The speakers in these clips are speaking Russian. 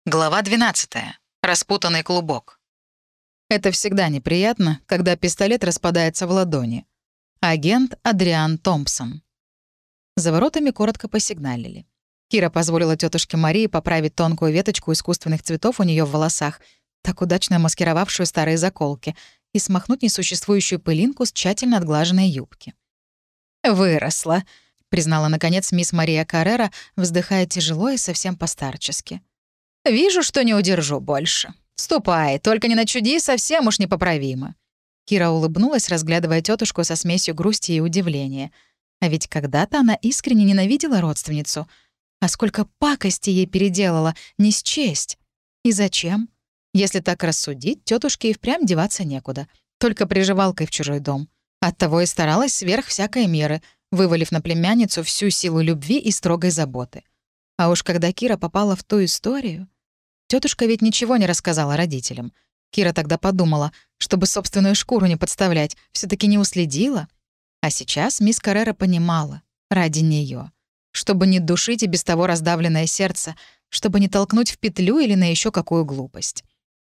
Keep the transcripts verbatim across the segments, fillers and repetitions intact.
Глава двенадцатая. Распутанный клубок. Это всегда неприятно, когда пистолет распадается в ладони. Агент Адриан Томпсон. За воротами коротко посигналили. Кира позволила тетушке Марии поправить тонкую веточку искусственных цветов у нее в волосах, так удачно маскировавшую старые заколки, и смахнуть несуществующую пылинку с тщательно отглаженной юбки. «Выросла», — признала, наконец, мисс Мария Каррера, вздыхая тяжело и совсем постарчески. «Вижу, что не удержу больше. Ступай, только не начуди, совсем уж непоправимо». Кира улыбнулась, разглядывая тетушку со смесью грусти и удивления. А ведь когда-то она искренне ненавидела родственницу. А сколько пакости ей переделала, не счесть. И зачем? Если так рассудить, тетушке и впрямь деваться некуда. Только приживалкой в чужой дом. Оттого и старалась сверх всякой меры, вывалив на племянницу всю силу любви и строгой заботы. А уж когда Кира попала в ту историю... Тетушка ведь ничего не рассказала родителям. Кира тогда подумала, чтобы собственную шкуру не подставлять, все таки не уследила. А сейчас мисс Каррера понимала, ради нее, чтобы не душить и без того раздавленное сердце, чтобы не толкнуть в петлю или на еще какую глупость.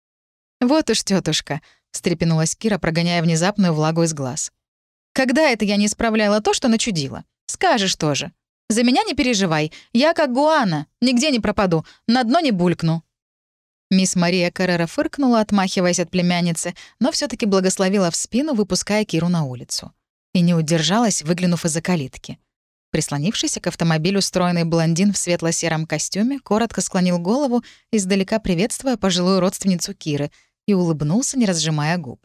«Вот уж, тетушка, встрепенулась Кира, прогоняя внезапную влагу из глаз. «Когда это я не исправляла то, что начудила? Скажешь тоже. За меня не переживай, я как гуана, нигде не пропаду, на дно не булькну». Мисс Мария Каррера фыркнула, отмахиваясь от племянницы, но все таки благословила в спину, выпуская Киру на улицу. И не удержалась, выглянув из-за калитки. Прислонившийся к автомобилю стройный блондин в светло-сером костюме коротко склонил голову, издалека приветствуя пожилую родственницу Киры, и улыбнулся, не разжимая губ.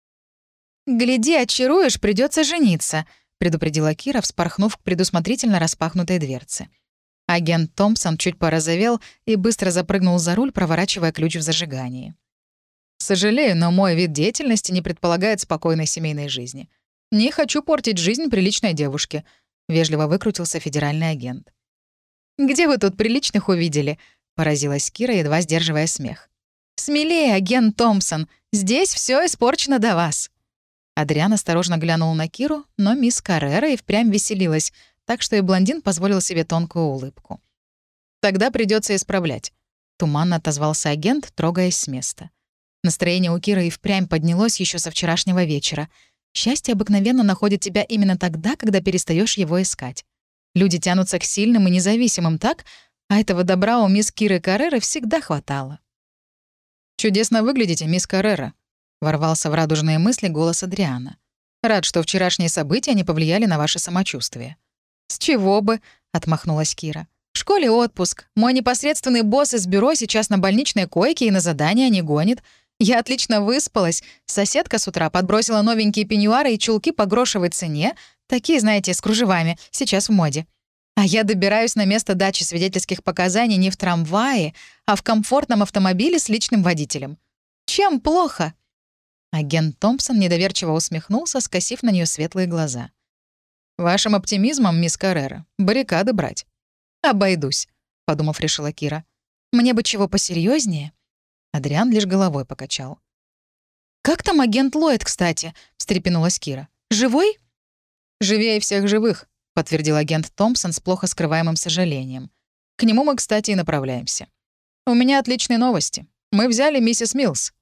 «Гляди, очаруешь, придется жениться», — предупредила Кира, вспорхнув к предусмотрительно распахнутой дверце. Агент Томпсон чуть порозовел и быстро запрыгнул за руль, проворачивая ключ в зажигании. «Сожалею, но мой вид деятельности не предполагает спокойной семейной жизни. Не хочу портить жизнь приличной девушке», — вежливо выкрутился федеральный агент. «Где вы тут приличных увидели?» — поразилась Кира, едва сдерживая смех. «Смелее, агент Томпсон, здесь все испорчено до вас». Адриан осторожно глянул на Киру, но мисс Каррера и впрямь веселилась, так что и блондин позволил себе тонкую улыбку. «Тогда придется исправлять», — туманно отозвался агент, трогаясь с места. Настроение у Киры и впрямь поднялось еще со вчерашнего вечера. Счастье обыкновенно находит тебя именно тогда, когда перестаешь его искать. Люди тянутся к сильным и независимым так, а этого добра у мисс Киры Карреры всегда хватало. «Чудесно выглядите, мисс Каррера», — ворвался в радужные мысли голос Адриана. «Рад, что вчерашние события не повлияли на ваше самочувствие». «С чего бы?» — отмахнулась Кира. «В школе отпуск. Мой непосредственный босс из бюро сейчас на больничной койке и на задания не гонит. Я отлично выспалась. Соседка с утра подбросила новенькие пеньюары и чулки по грошевой цене. Такие, знаете, с кружевами. Сейчас в моде. А я добираюсь на место дачи свидетельских показаний не в трамвае, а в комфортном автомобиле с личным водителем. Чем плохо?» Агент Томпсон недоверчиво усмехнулся, скосив на нее светлые глаза. «Вашим оптимизмом, мисс Каррера, баррикады брать». «Обойдусь», — подумав, решила Кира. «Мне бы чего посерьезнее. Адриан лишь головой покачал. «Как там агент Ллойд, кстати?» — встрепенулась Кира. «Живой?» «Живее всех живых», — подтвердил агент Томпсон с плохо скрываемым сожалением. «К нему мы, кстати, и направляемся. У меня отличные новости. Мы взяли миссис Милс».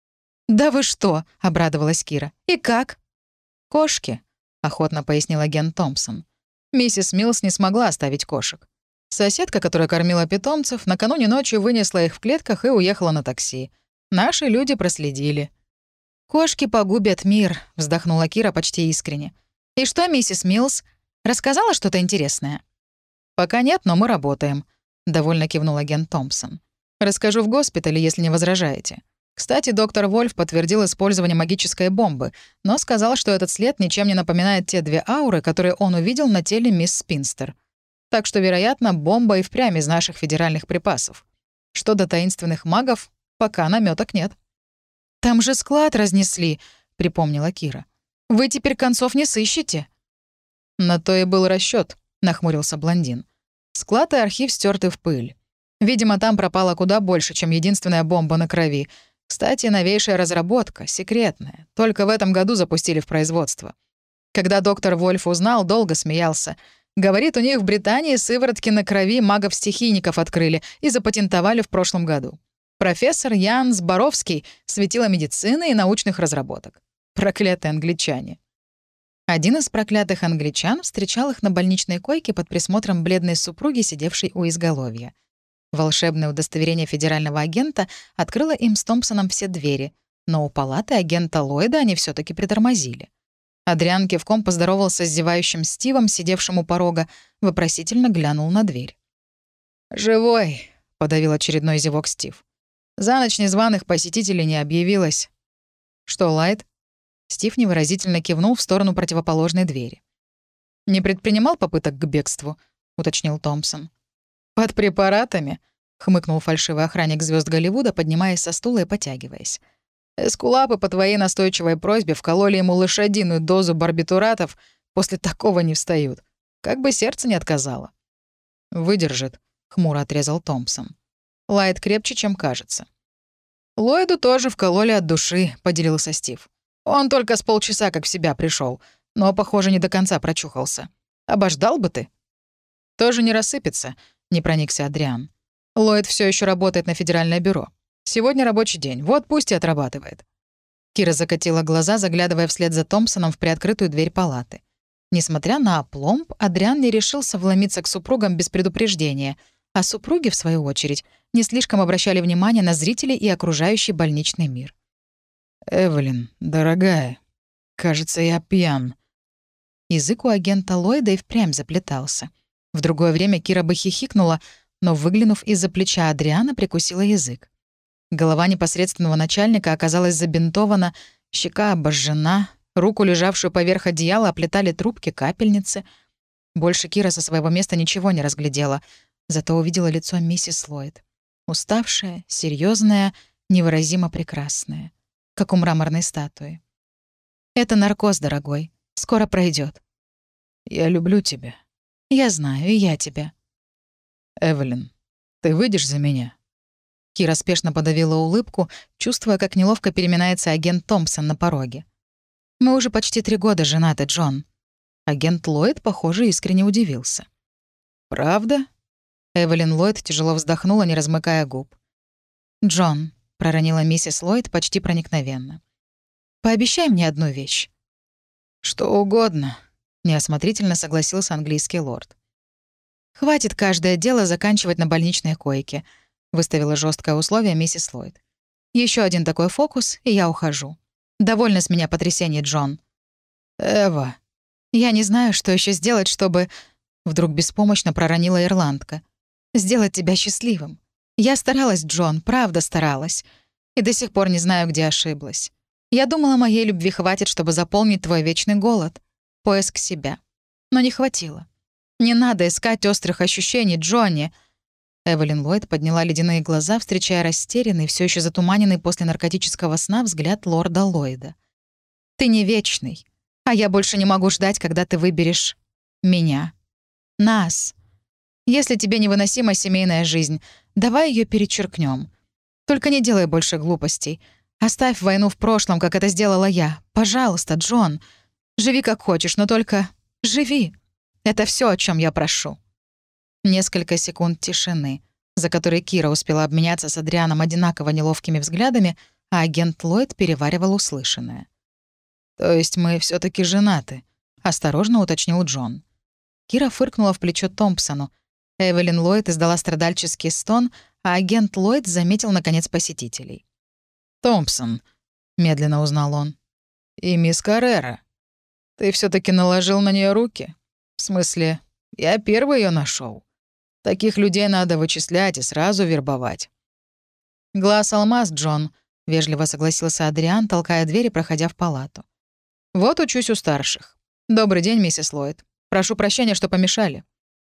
«Да вы что?» — обрадовалась Кира. «И как?» «Кошки», — охотно пояснил агент Томпсон. «Миссис Милс не смогла оставить кошек. Соседка, которая кормила питомцев, накануне ночью вынесла их в клетках и уехала на такси. Наши люди проследили». «Кошки погубят мир», — вздохнула Кира почти искренне. «И что, миссис Милс? Рассказала что-то интересное?» «Пока нет, но мы работаем», — довольно кивнул агент Томпсон. «Расскажу в госпитале, если не возражаете. Кстати, доктор Вольф подтвердил использование магической бомбы, но сказал, что этот след ничем не напоминает те две ауры, которые он увидел на теле мисс Спинстер. Так что, вероятно, бомба и впрямь из наших федеральных припасов. Что до таинственных магов, пока намёток нет». «Там же склад разнесли», — припомнила Кира. «Вы теперь концов не сыщете». «На то и был расчёт», — нахмурился блондин. «Склад и архив стёрты в пыль. Видимо, там пропало куда больше, чем единственная бомба на крови. Кстати, новейшая разработка, секретная. Только в этом году запустили в производство. Когда доктор Вольф узнал, долго смеялся. Говорит, у них в Британии сыворотки на крови магов-стихийников открыли и запатентовали в прошлом году. Профессор Ян Зборовский, светило медицины и научных разработок. Проклятые англичане. Один из проклятых англичан встречал их на больничной койке под присмотром бледной супруги, сидевшей у изголовья. Волшебное удостоверение федерального агента открыло им с Томпсоном все двери, но у палаты агента Ллойда они все таки притормозили. Адриан кивком поздоровался с зевающим Стивом, сидевшим у порога, вопросительно глянул на дверь. «Живой», — подавил очередной зевок Стив. «За ночь незваных посетителей не объявилось». «Что, Лайт?» Стив невыразительно кивнул в сторону противоположной двери. «Не предпринимал попыток к бегству?» — уточнил Томпсон. «Под препаратами?» — хмыкнул фальшивый охранник звезд Голливуда, поднимаясь со стула и потягиваясь. «Эскулапы по твоей настойчивой просьбе вкололи ему лошадиную дозу барбитуратов, после такого не встают. Как бы сердце не отказало». «Выдержит», — хмуро отрезал Томпсон. «Лайт крепче, чем кажется». «Ллойду тоже вкололи от души», — поделился Стив. «Он только с полчаса как в себя пришел, но, похоже, не до конца прочухался. Обождал бы ты». «Тоже не рассыпется», — не проникся Адриан. «Ллойд все еще работает на Федеральное бюро. Сегодня рабочий день, вот пусть и отрабатывает». Кира закатила глаза, заглядывая вслед за Томпсоном в приоткрытую дверь палаты. Несмотря на опломб, Адриан не решился вломиться к супругам без предупреждения, а супруги, в свою очередь, не слишком обращали внимание на зрителей и окружающий больничный мир. «Эвелин, дорогая, кажется, я пьян». Язык у агента Ллойда и впрямь заплетался. В другое время Кира бы хихикнула, но, выглянув из-за плеча Адриана, прикусила язык. Голова непосредственного начальника оказалась забинтована, щека обожжена, руку, лежавшую поверх одеяла, оплетали трубки капельницы. Больше Кира со своего места ничего не разглядела, зато увидела лицо миссис Ллойд. Уставшая, серьезная, невыразимо прекрасная, как у мраморной статуи. «Это наркоз, дорогой. Скоро пройдет. «Я люблю тебя». «Я знаю, и я тебя». «Эвелин, ты выйдешь за меня?» Кира спешно подавила улыбку, чувствуя, как неловко переминается агент Томпсон на пороге. «Мы уже почти три года женаты, Джон». Агент Ллойд, похоже, искренне удивился. «Правда?» Эвелин Ллойд тяжело вздохнула, не размыкая губ. «Джон», — проронила миссис Ллойд почти проникновенно, — «пообещай мне одну вещь». «Что угодно», — неосмотрительно согласился английский лорд. «Хватит каждое дело заканчивать на больничной койке», — выставила жесткое условие миссис Ллойд. Еще один такой фокус, и я ухожу. Довольно с меня потрясений, Джон». «Эва». «Я не знаю, что еще сделать, чтобы...» Вдруг беспомощно проронила ирландка. «Сделать тебя счастливым. Я старалась, Джон, правда старалась. И до сих пор не знаю, где ошиблась. Я думала, моей любви хватит, чтобы заполнить твой вечный голод. Поиск себя. Но не хватило. Не надо искать острых ощущений, Джонни». Эвелин Ллойд подняла ледяные глаза, встречая растерянный, все еще затуманенный после наркотического сна взгляд лорда Ллойда. «Ты не вечный, а я больше не могу ждать, когда ты выберешь меня. Нас. Если тебе невыносима семейная жизнь, давай ее перечеркнем. Только не делай больше глупостей. Оставь войну в прошлом, как это сделала я. Пожалуйста, Джон. Живи как хочешь, но только живи. Это все, о чем я прошу». Несколько секунд тишины, за которые Кира успела обменяться с Адрианом одинаково неловкими взглядами, а агент Ллойд переваривал услышанное. «То есть мы все таки женаты?» — осторожно уточнил Джон. Кира фыркнула в плечо Томпсону. Эвелин Ллойд издала страдальческий стон, а агент Ллойд заметил, наконец, посетителей. «Томпсон», — медленно узнал он. «И мисс Каррера. Ты все таки наложил на нее руки? В смысле, я первый ее нашел. Таких людей надо вычислять и сразу вербовать». «Глаз алмаз, Джон», — вежливо согласился Адриан, толкая дверь и проходя в палату. «Вот учусь у старших. Добрый день, миссис Ллойд. Прошу прощения, что помешали».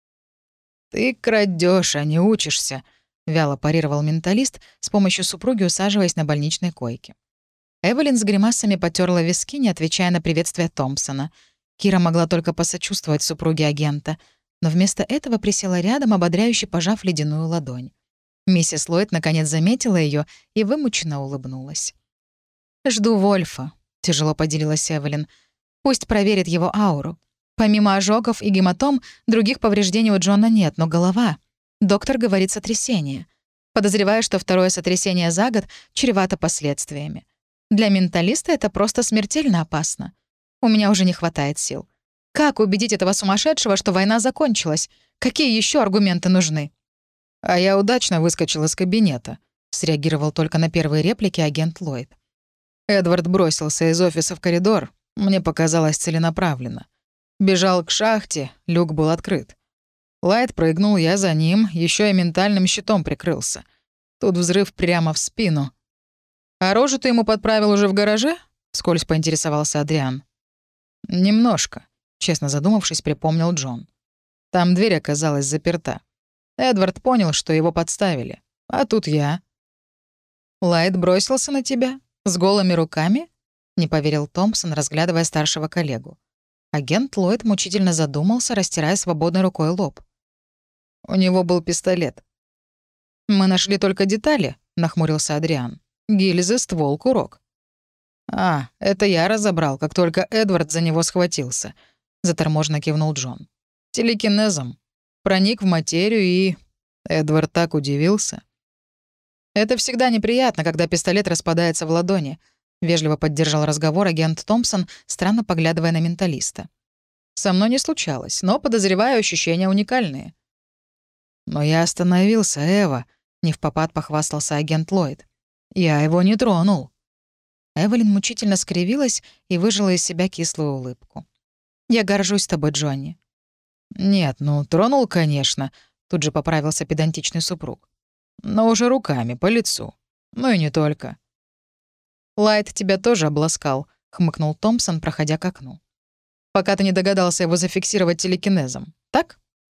«Ты крадешь, а не учишься», — вяло парировал менталист, с помощью супруги усаживаясь на больничной койке. Эвелин с гримасами потерла виски, не отвечая на приветствие Томпсона. Кира могла только посочувствовать супруге агента, но вместо этого присела рядом, ободряюще пожав ледяную ладонь. Миссис Ллойд наконец заметила ее и вымученно улыбнулась. «Жду Вольфа», — тяжело поделилась Эвелин. «Пусть проверит его ауру. Помимо ожогов и гематом, других повреждений у Джона нет, но голова. Доктор говорит сотрясение. Подозреваю, что второе сотрясение за год чревато последствиями. Для менталиста это просто смертельно опасно. У меня уже не хватает сил. Как убедить этого сумасшедшего, что война закончилась? Какие еще аргументы нужны?» «А я удачно выскочил из кабинета», — среагировал только на первые реплики агент Ллойд. Эдвард бросился из офиса в коридор. Мне показалось целенаправленно. Бежал к шахте, люк был открыт. Лайт прыгнул, я за ним, еще и ментальным щитом прикрылся. Тут взрыв прямо в спину. «А рожу ты ему подправил уже в гараже?» — вскользь поинтересовался Адриан. «Немножко», — честно задумавшись, припомнил Джон. Там дверь оказалась заперта. Эдвард понял, что его подставили. А тут я. «Лайт бросился на тебя? С голыми руками?» — не поверил Томпсон, разглядывая старшего коллегу. Агент Ллойд мучительно задумался, растирая свободной рукой лоб. «У него был пистолет». «Мы нашли только детали», — нахмурился Адриан. «Гильзы, ствол, курок». «А, это я разобрал, как только Эдвард за него схватился», — заторможенно кивнул Джон. «Телекинезом. Проник в материю и...» Эдвард так удивился. «Это всегда неприятно, когда пистолет распадается в ладони», — вежливо поддержал разговор агент Томпсон, странно поглядывая на менталиста. «Со мной не случалось, но, подозреваю, ощущения уникальные». «Но я остановился, Эва», — невпопад похвастался агент Ллойд. «Я его не тронул». Эвелин мучительно скривилась и выжила из себя кислую улыбку. «Я горжусь тобой, Джонни». «Нет, ну, тронул, конечно», — тут же поправился педантичный супруг. «Но уже руками, по лицу. Ну и не только». «Лайт тебя тоже обласкал», — хмыкнул Томпсон, проходя к окну. «Пока ты не догадался его зафиксировать телекинезом, так?»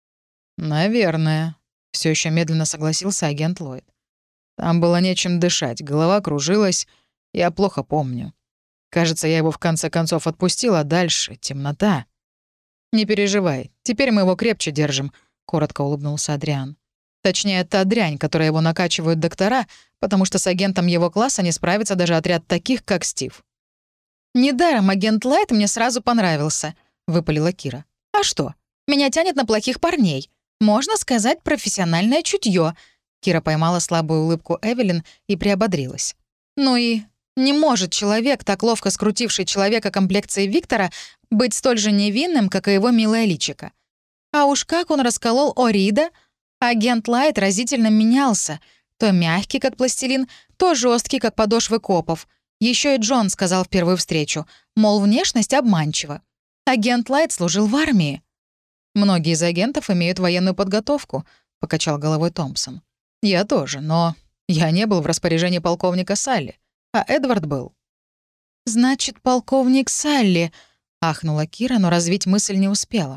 «Наверное», — все еще медленно согласился агент Ллойд. «Там было нечем дышать, голова кружилась, я плохо помню. Кажется, я его в конце концов отпустил, а дальше — темнота». «Не переживай, теперь мы его крепче держим», — коротко улыбнулся Адриан. «Точнее, та дрянь, которой его накачивают доктора, потому что с агентом его класса не справится даже отряд таких, как Стив». «Недаром агент Лайт мне сразу понравился», — выпалила Кира. «А что? Меня тянет на плохих парней. Можно сказать, профессиональное чутье». Кира поймала слабую улыбку Эвелин и приободрилась. «Ну и не может человек, так ловко скрутивший человека комплекции Виктора, быть столь же невинным, как и его милая личико. А уж как он расколол Орида, агент Лайт разительно менялся. То мягкий, как пластилин, то жесткий, как подошвы копов. Еще и Джон сказал в первую встречу, мол, внешность обманчива. Агент Лайт служил в армии». «Многие из агентов имеют военную подготовку», — покачал головой Томпсон. «Я тоже, но я не был в распоряжении полковника Салли, а Эдвард был». «Значит, полковник Салли», — ахнула Кира, но развить мысль не успела.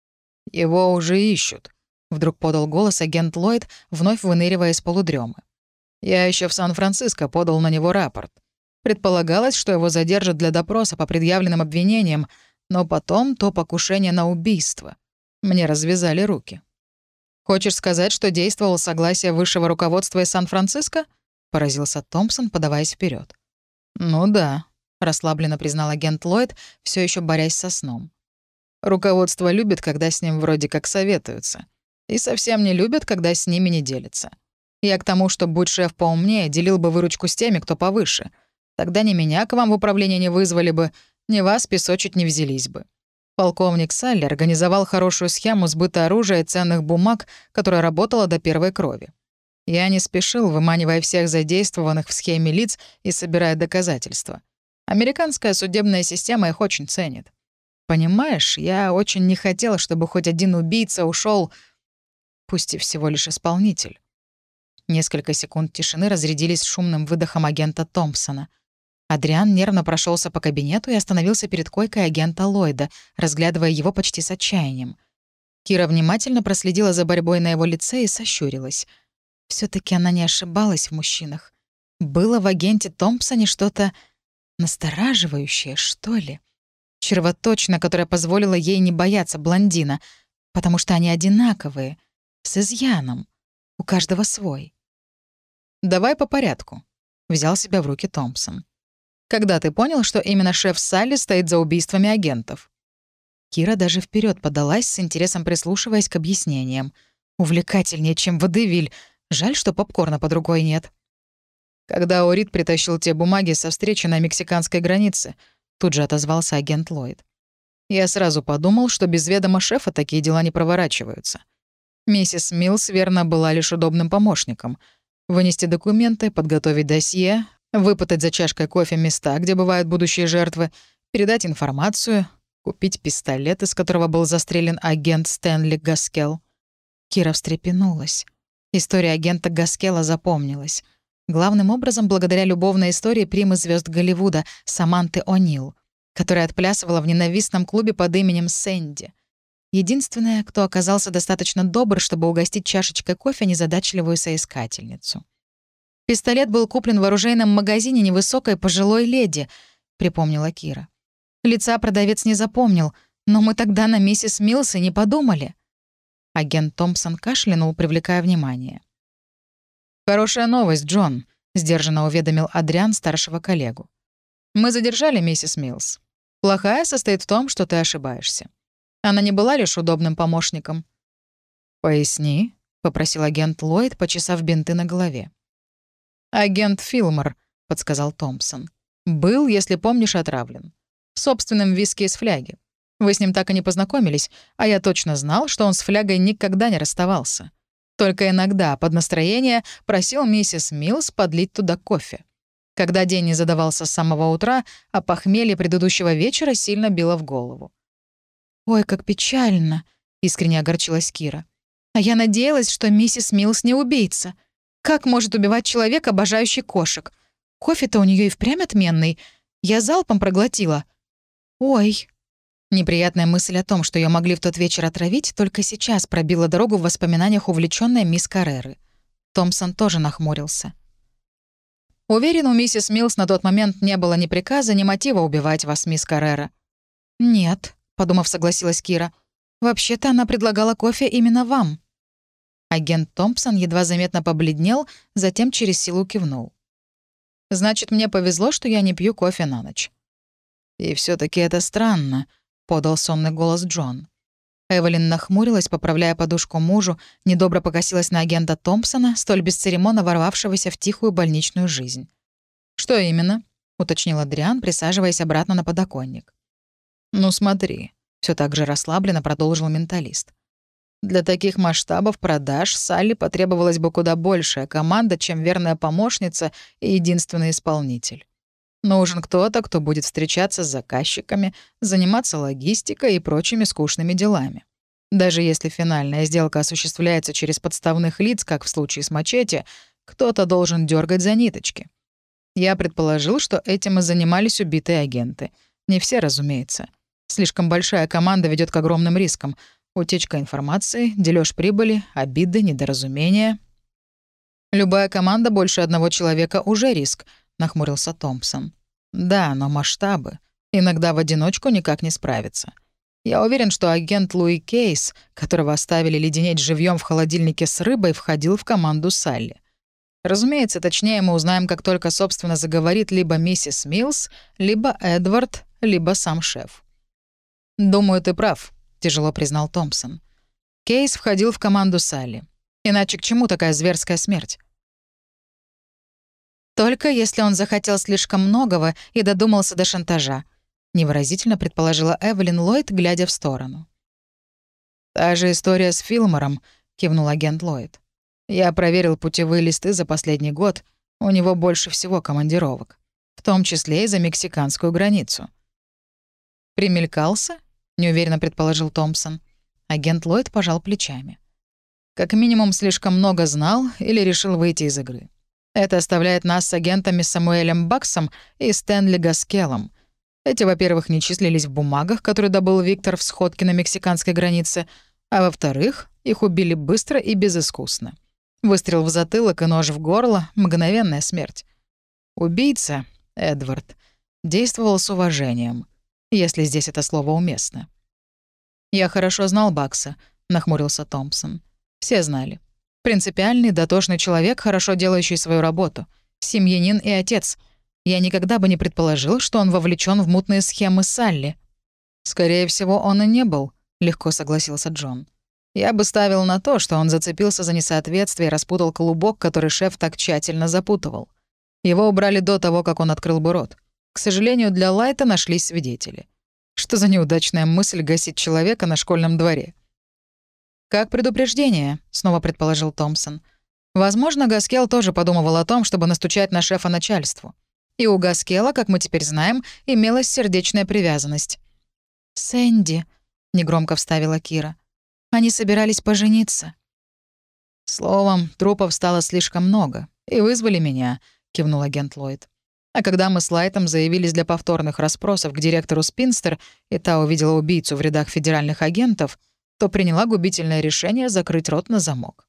«Его уже ищут», — вдруг подал голос агент Ллойд, вновь выныривая из полудрёмы. «Я еще в Сан-Франциско подал на него рапорт. Предполагалось, что его задержат для допроса по предъявленным обвинениям, но потом то покушение на убийство. Мне развязали руки». «Хочешь сказать, что действовал согласие высшего руководства из Сан-Франциско?» — поразился Томпсон, подаваясь вперед. «Ну да», — расслабленно признал агент Ллойд, все еще борясь со сном. «Руководство любит, когда с ним вроде как советуются. И совсем не любит, когда с ними не делятся. Я к тому, что, будь шеф поумнее, делил бы выручку с теми, кто повыше. Тогда ни меня к вам в управление не вызвали бы, ни вас песочить не взялись бы. Полковник Салли организовал хорошую схему сбыта оружия и ценных бумаг, которая работала до первой крови. Я не спешил, выманивая всех задействованных в схеме лиц и собирая доказательства. Американская судебная система их очень ценит. Понимаешь, я очень не хотел, чтобы хоть один убийца ушел, пусть и всего лишь исполнитель». Несколько секунд тишины разрядились шумным выдохом агента Томпсона. Адриан нервно прошелся по кабинету и остановился перед койкой агента Ллойда, разглядывая его почти с отчаянием. Кира внимательно проследила за борьбой на его лице и сощурилась. все таки она не ошибалась в мужчинах. Было в агенте Томпсоне что-то настораживающее, что ли. Червоточина, которая позволила ей не бояться блондина, потому что они одинаковые, с изъяном. У каждого свой. «Давай по порядку», — взял себя в руки Томпсон. «Когда ты понял, что именно шеф Салли стоит за убийствами агентов?» Кира даже вперед подалась, с интересом прислушиваясь к объяснениям. «Увлекательнее, чем водевиль», — Жаль, что попкорна под рукой нет. Когда Орид притащил те бумаги со встречи на мексиканской границе, тут же отозвался агент Ллойд. Я сразу подумал, что без ведома шефа такие дела не проворачиваются. Миссис Милс, верно, была лишь удобным помощником. Вынести документы, подготовить досье, выпытать за чашкой кофе места, где бывают будущие жертвы, передать информацию, купить пистолет, из которого был застрелен агент Стэнли Гаскелл. Кира встрепенулась. История агента Гаскелла запомнилась. Главным образом благодаря любовной истории примы звезд Голливуда Саманты О'Нил, которая отплясывала в ненавистном клубе под именем Сэнди. Единственная, кто оказался достаточно добр, чтобы угостить чашечкой кофе незадачливую соискательницу. «Пистолет был куплен в оружейном магазине невысокой пожилой леди», — припомнила Кира. «Лица продавец не запомнил, но мы тогда на миссис Милс и не подумали». Агент Томпсон кашлянул, привлекая внимание. «Хорошая новость, Джон», — сдержанно уведомил Адриан старшего коллегу. «Мы задержали миссис Милс. Плохая состоит в том, что ты ошибаешься. Она не была лишь удобным помощником». «Поясни», — попросил агент Ллойд, почесав бинты на голове. «Агент Филмор», — подсказал Томпсон. «Был, если помнишь, отравлен. Собственным виски из фляги. Вы с ним так и не познакомились, а я точно знал, что он с флягой никогда не расставался. Только иногда, под настроение, просил миссис Милс подлить туда кофе. Когда день не задавался с самого утра, а похмелье предыдущего вечера сильно било в голову». «Ой, как печально», — искренне огорчилась Кира. «А я надеялась, что миссис Милс не убийца. Как может убивать человек, обожающий кошек? Кофе-то у нее и впрямь отменный. Я залпом проглотила. Ой». Неприятная мысль о том, что ее могли в тот вечер отравить, только сейчас пробила дорогу в воспоминаниях увлечённой мисс Карреры. Томпсон тоже нахмурился. «Уверен, у миссис Милс на тот момент не было ни приказа, ни мотива убивать вас, мисс Каррера». «Нет», — подумав, согласилась Кира. «Вообще-то она предлагала кофе именно вам». Агент Томпсон едва заметно побледнел, затем через силу кивнул. «Значит, мне повезло, что я не пью кофе на ночь». «И все таки это странно», — подал сонный голос Джон. Эвелин нахмурилась, поправляя подушку мужу, недобро покосилась на агента Томпсона, столь бесцеремонно ворвавшегося в тихую больничную жизнь. «Что именно?» — уточнил Адриан, присаживаясь обратно на подоконник. «Ну смотри», — все так же расслабленно продолжил менталист. «Для таких масштабов продаж Салли потребовалась бы куда большая команда, чем верная помощница и единственный исполнитель. Нужен кто-то, кто будет встречаться с заказчиками, заниматься логистикой и прочими скучными делами. Даже если финальная сделка осуществляется через подставных лиц, как в случае с Мачете, кто-то должен дергать за ниточки. Я предположил, что этим и занимались убитые агенты. Не все, разумеется. Слишком большая команда ведет к огромным рискам. Утечка информации, дележ прибыли, обиды, недоразумения. «Любая команда больше одного человека уже риск», — нахмурился Томпсон. «Да, но масштабы. Иногда в одиночку никак не справиться. Я уверен, что агент Луи Кейс, которого оставили леденеть живьем в холодильнике с рыбой, входил в команду Салли. Разумеется, точнее мы узнаем, как только, собственно, заговорит либо миссис Милс, либо Эдвард, либо сам шеф». «Думаю, ты прав», — тяжело признал Томпсон. «Кейс входил в команду Салли. Иначе к чему такая зверская смерть?» «Только если он захотел слишком многого и додумался до шантажа», — невыразительно предположила Эвелин Ллойд, глядя в сторону. «Та же история с Филмором», — кивнул агент Ллойд. «Я проверил путевые листы за последний год. У него больше всего командировок. В том числе и за мексиканскую границу». «Примелькался?» — неуверенно предположил Томпсон. Агент Ллойд пожал плечами. «Как минимум, слишком много знал или решил выйти из игры. Это оставляет нас с агентами Самуэлем Баксом и Стэнли Гаскеллом. Эти, во-первых, не числились в бумагах, которые добыл Виктор в сходке на мексиканской границе, а во-вторых, их убили быстро и безыскусно. Выстрел в затылок и нож в горло — мгновенная смерть. Убийца, Эдвард, действовал с уважением, если здесь это слово уместно. «Я хорошо знал Бакса», — нахмурился Томпсон. «Все знали. Принципиальный, дотошный человек, хорошо делающий свою работу. Семьянин и отец. Я никогда бы не предположил, что он вовлечен в мутные схемы Салли». «Скорее всего, он и не был», — легко согласился Джон. Я бы ставил на то, что он зацепился за несоответствие и распутал клубок, который шеф так тщательно запутывал. Его убрали до того, как он открыл бы рот. К сожалению, для Лайта нашлись свидетели. Что за неудачная мысль гасить человека на школьном дворе? «Как предупреждение», — снова предположил Томпсон. «Возможно, Гаскел тоже подумывал о том, чтобы настучать на шефа начальству. И у Гаскела, как мы теперь знаем, имелась сердечная привязанность». «Сэнди», — негромко вставила Кира. «Они собирались пожениться». «Словом, трупов стало слишком много, и вызвали меня», — кивнул агент Ллойд. «А когда мы с Лайтом заявились для повторных расспросов к директору Спинстер, и та увидела убийцу в рядах федеральных агентов, то приняла губительное решение закрыть рот на замок».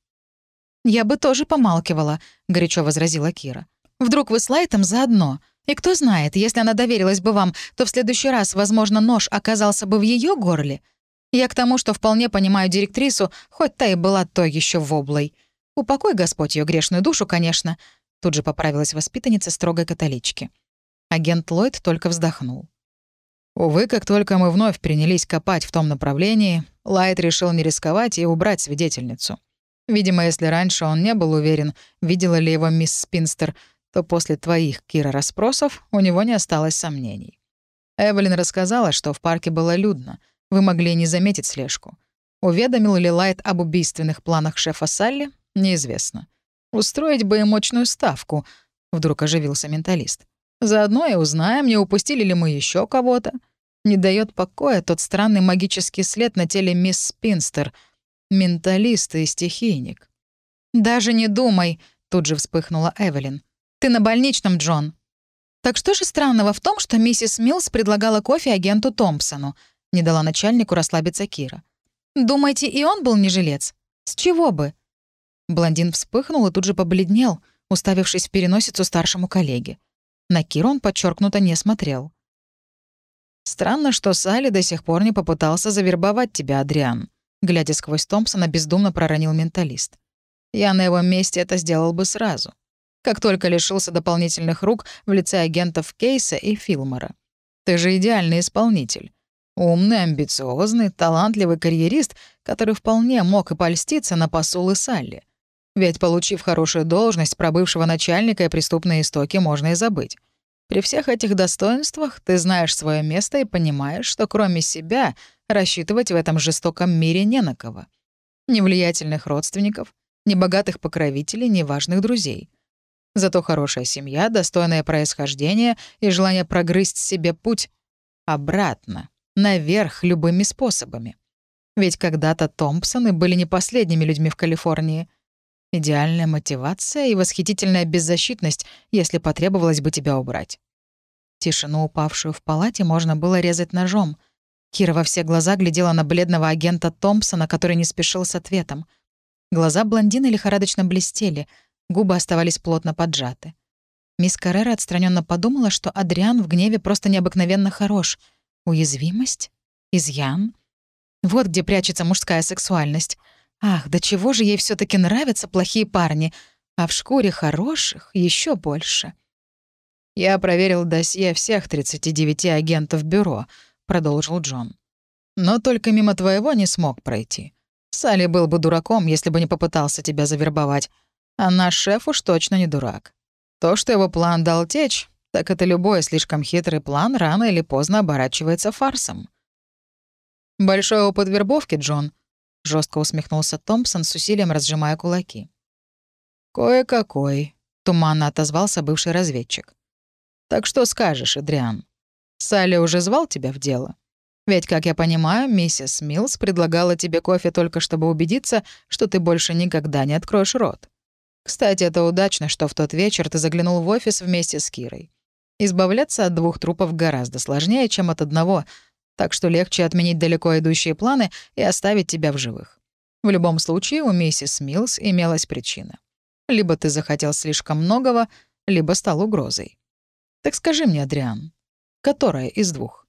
«Я бы тоже помалкивала», — горячо возразила Кира. «Вдруг вы с Лайтом заодно? И кто знает, если она доверилась бы вам, то в следующий раз, возможно, нож оказался бы в ее горле. Я к тому, что вполне понимаю директрису, хоть та и была той еще воблой. Упокой Господь ее грешную душу, конечно», — тут же поправилась воспитанница строгой католички. Агент Ллойд только вздохнул. «Увы, как только мы вновь принялись копать в том направлении, Лайт решил не рисковать и убрать свидетельницу. Видимо, если раньше он не был уверен, видела ли его мисс Спинстер, то после твоих, Кира, расспросов у него не осталось сомнений. Эвелин рассказала, что в парке было людно. Вы могли не заметить слежку. Уведомил ли Лайт об убийственных планах шефа Салли, неизвестно. Устроить бы им мощную ставку, вдруг оживился менталист. Заодно и узнаем, не упустили ли мы еще кого-то. Не дает покоя тот странный магический след на теле мисс Спинстер. Менталист и стихийник. «Даже не думай», — тут же вспыхнула Эвелин. «Ты на больничном, Джон». «Так что же странного в том, что миссис Милс предлагала кофе агенту Томпсону?» — не дала начальнику расслабиться Кира. «Думаете, и он был не жилец? С чего бы?» Блондин вспыхнул и тут же побледнел, уставившись в переносицу старшему коллеге. На Киру он подчеркнуто не смотрел. «Странно, что Салли до сих пор не попытался завербовать тебя, Адриан», глядя сквозь Томпсона, бездумно проронил менталист. «Я на его месте это сделал бы сразу. Как только лишился дополнительных рук в лице агентов Кейса и Филмора. Ты же идеальный исполнитель. Умный, амбициозный, талантливый карьерист, который вполне мог и польститься на посулы Салли. Ведь, получив хорошую должность пробывшего начальника и преступные истоки, можно и забыть. При всех этих достоинствах ты знаешь свое место и понимаешь, что кроме себя рассчитывать в этом жестоком мире не на кого. Ни влиятельных родственников, ни богатых покровителей, ни важных друзей. Зато хорошая семья, достойное происхождение и желание прогрызть себе путь обратно, наверх любыми способами. Ведь когда-то Томпсоны были не последними людьми в Калифорнии. Идеальная мотивация и восхитительная беззащитность, если потребовалось бы тебя убрать. Тишину, упавшую в палате, можно было резать ножом. Кира во все глаза глядела на бледного агента Томпсона, который не спешил с ответом. Глаза блондина лихорадочно блестели, губы оставались плотно поджаты. Мисс Каррера отстраненно подумала, что Адриан в гневе просто необыкновенно хорош. Уязвимость? Изъян? Вот где прячется мужская сексуальность. Ах, до чего же ей все таки нравятся плохие парни, а в шкуре хороших еще больше. «Я проверил досье всех тридцати девяти агентов бюро», — продолжил Джон. «Но только мимо твоего не смог пройти. Салли был бы дураком, если бы не попытался тебя завербовать, а наш шеф уж точно не дурак. То, что его план дал течь, так это любой слишком хитрый план рано или поздно оборачивается фарсом». «Большой опыт вербовки, Джон», — жестко усмехнулся Томпсон, с усилием разжимая кулаки. «Кое-какой», — туманно отозвался бывший разведчик. «Так что скажешь, Адриан? Салли уже звал тебя в дело? Ведь, как я понимаю, миссис Милс предлагала тебе кофе только чтобы убедиться, что ты больше никогда не откроешь рот. Кстати, это удачно, что в тот вечер ты заглянул в офис вместе с Кирой. Избавляться от двух трупов гораздо сложнее, чем от одного, так что легче отменить далеко идущие планы и оставить тебя в живых. В любом случае, у миссис Милс имелась причина. Либо ты захотел слишком многого, либо стал угрозой. Так скажи мне, Адриан, которая из двух?